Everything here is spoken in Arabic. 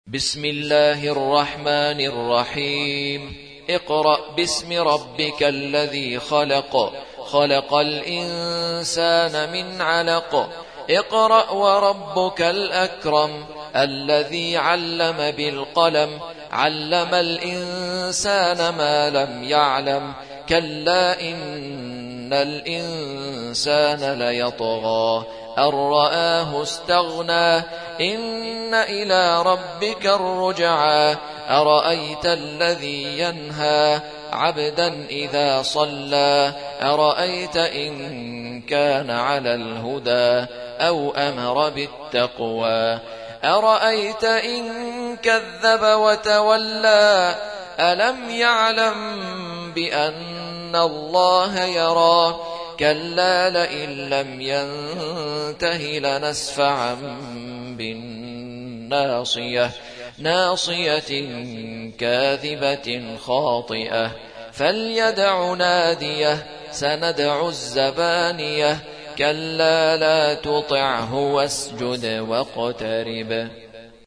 بسم الله الرحمن الرحيم اقرأ باسم ربك الذي خلق خلق الإنسان من علق اقرأ وربك الأكرم الذي علم بالقلم علم الإنسان ما لم يعلم كلا إن الإنسان ليطغى أن رآه استغنى إن إلى ربك الرجعى أرأيت الذي ينهى عبدا إذا صلى أرأيت إن كان على الهدى أو أمر بالتقوى أرأيت إن كذب وتولى ألم يعلم بأن الله يرى كلا لئن لم ينته لنسفعا بالناصية ناصية كاذبة خاطئة فليدع ناديه سندع الزبانية كلا لا تطعه واسجد واقترب